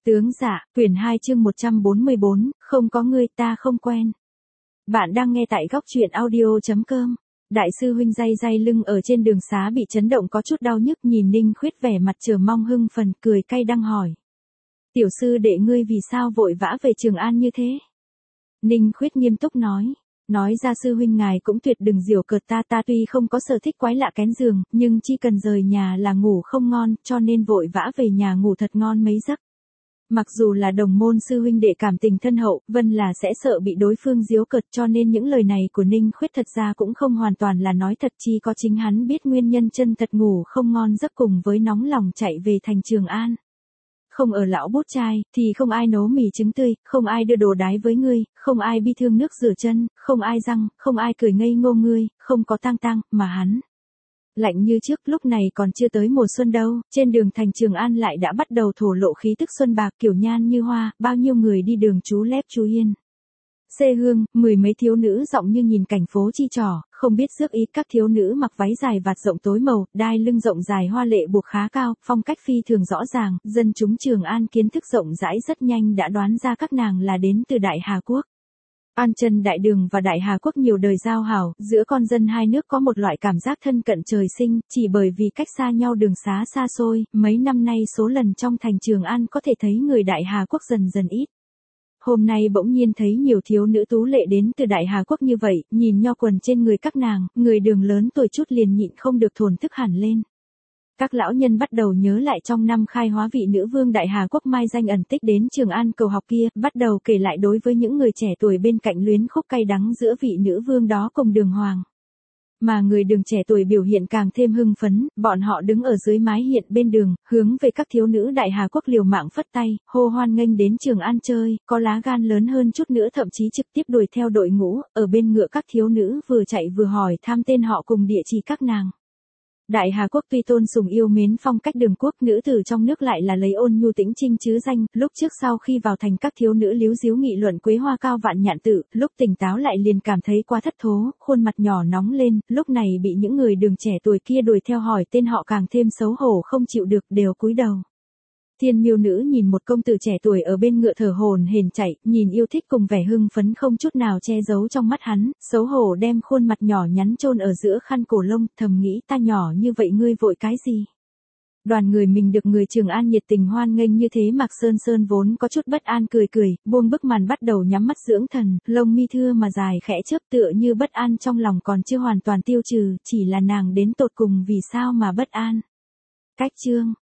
Tướng dạ, quyển 2 chương 144, không có ngươi ta không quen. Bạn đang nghe tại góc truyện audio.com. Đại sư huynh day lưng ở trên đường xá bị chấn động có chút đau nhức, nhìn Ninh Khuyết vẻ mặt chờ mong hưng phấn, cười cay đắng hỏi. Tiểu sư đệ ngươi vì sao vội vã về Trường An như thế? Ninh Khuyết nghiêm túc nói ra sư huynh ngài cũng tuyệt đừng giễu cợt ta tuy không có sở thích quái lạ kén giường, nhưng chỉ cần rời nhà là ngủ không ngon, cho nên vội vã về nhà ngủ thật ngon mấy giấc. Mặc dù là đồng môn sư huynh đệ cảm tình thân hậu, Vân là sẽ sợ bị đối phương giễu cợt, cho nên những lời này của Ninh Khuyết thật ra cũng không hoàn toàn là nói thật, chỉ có chính hắn biết nguyên nhân chân thật ngủ không ngon giấc cùng với nóng lòng chạy về thành Trường An. Không ở lão bút trai, thì không ai nấu mì trứng tươi, không ai đưa đồ đái với ngươi, không ai bi thương nước rửa chân, không ai răng, không ai cười ngây ngô ngươi, không có tang, mà hắn. Lạnh như trước, lúc này còn chưa tới mùa xuân đâu, trên đường thành Trường An lại đã bắt đầu thổ lộ khí tức xuân bạc, kiểu nhan như hoa, bao nhiêu người đi đường chú lép chú yên. Xê hương, mười mấy thiếu nữ giọng như nhìn cảnh phố chi trỏ, không biết rước ý, các thiếu nữ mặc váy dài vạt rộng tối màu, đai lưng rộng dài hoa lệ buộc khá cao, phong cách phi thường rõ ràng, dân chúng Trường An kiến thức rộng rãi rất nhanh đã đoán ra các nàng là đến từ Đại Hà Quốc. An Chân Đại Đường và Đại Hà Quốc nhiều đời giao hảo, giữa con dân hai nước có một loại cảm giác thân cận trời sinh, chỉ bởi vì cách xa nhau đường xá xa xôi, mấy năm nay số lần trong thành Trường An có thể thấy người Đại Hà Quốc dần dần ít. Hôm nay bỗng nhiên thấy nhiều thiếu nữ tú lệ đến từ Đại Hà Quốc như vậy, nhìn nho quần trên người các nàng, người đường lớn tuổi chút liền nhịn không được thổn thức hẳn lên. Các lão nhân bắt đầu nhớ lại trong năm khai hóa vị nữ vương Đại Hà Quốc mai danh ẩn tích đến Trường An cầu học kia, bắt đầu kể lại đối với những người trẻ tuổi bên cạnh luyến khúc cay đắng giữa vị nữ vương đó cùng Đường Hoàng. Mà người đường trẻ tuổi biểu hiện càng thêm hưng phấn, bọn họ đứng ở dưới mái hiện bên đường, hướng về các thiếu nữ Đại Hà Quốc liều mạng phất tay, hô hoan nghênh đến Trường An chơi, có lá gan lớn hơn chút nữa thậm chí trực tiếp đuổi theo đội ngũ, ở bên ngựa các thiếu nữ vừa chạy vừa hỏi thăm tên họ cùng địa chỉ các nàng. Đại Hà Quốc tuy tôn sùng yêu mến phong cách Đường quốc, nữ tử trong nước lại là lấy ôn nhu tĩnh trinh chứ danh, lúc trước sau khi vào thành các thiếu nữ líu díu nghị luận quế hoa cao vạn nhạn tự, lúc tỉnh táo lại liền cảm thấy quá thất thố, khuôn mặt nhỏ nóng lên, lúc này bị những người đường trẻ tuổi kia đuổi theo hỏi tên họ càng thêm xấu hổ không chịu được, đều cúi đầu. Thiên miêu nữ nhìn một công tử trẻ tuổi ở bên ngựa thở hổn hển chạy, nhìn yêu thích cùng vẻ hưng phấn không chút nào che giấu trong mắt hắn, xấu hổ đem khuôn mặt nhỏ nhắn chôn ở giữa khăn cổ lông, thầm nghĩ ta nhỏ như vậy ngươi vội cái gì. Đoàn người mình được người Trường An nhiệt tình hoan nghênh như thế, Mạc Sơn vốn có chút bất an cười, buông bức màn bắt đầu nhắm mắt dưỡng thần, lông mi thưa mà dài khẽ chớp, tựa như bất an trong lòng còn chưa hoàn toàn tiêu trừ, chỉ là nàng đến tột cùng vì sao mà bất an. Cách chương